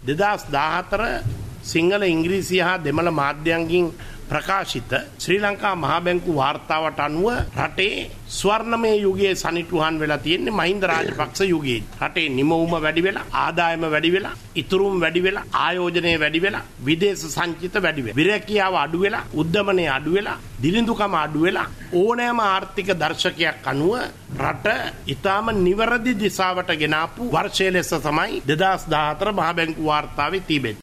2014 සිංහල ඉංග්‍රීසි හා දෙමළ මාධ්‍යයන්ගෙන් ප්‍රකාශිත ශ්‍රී ලංකා මහා බැංකු වාර්තාවට අනුව රටේ ස්වර්ණමය යුගයේ සනිටුහන් වෙලා තියෙන්නේ මහින්ද රාජපක්ෂ යුගයේ. රටේ නිමවුම වැඩි වෙලා, ආදායම වැඩි වෙලා, ඉතුරුම් වැඩි වෙලා, ආයෝජනය වැඩි වෙලා, විදේශ සංචිත වැඩි වෙලා, විරැකියාව අඩු වෙලා, උද්දමනය අඩු වෙලා, දිලිඳුකම අඩු වෙලා ඕනෑම ආර්ථික දර්ශකයක් අනුව රට ඊටාම නිවැරදි දිශාවට ගෙන ආපු වර්ෂය ලෙස තමයි 2014 මහා බැංකු වාර්තාවේ තිබෙන්නේ.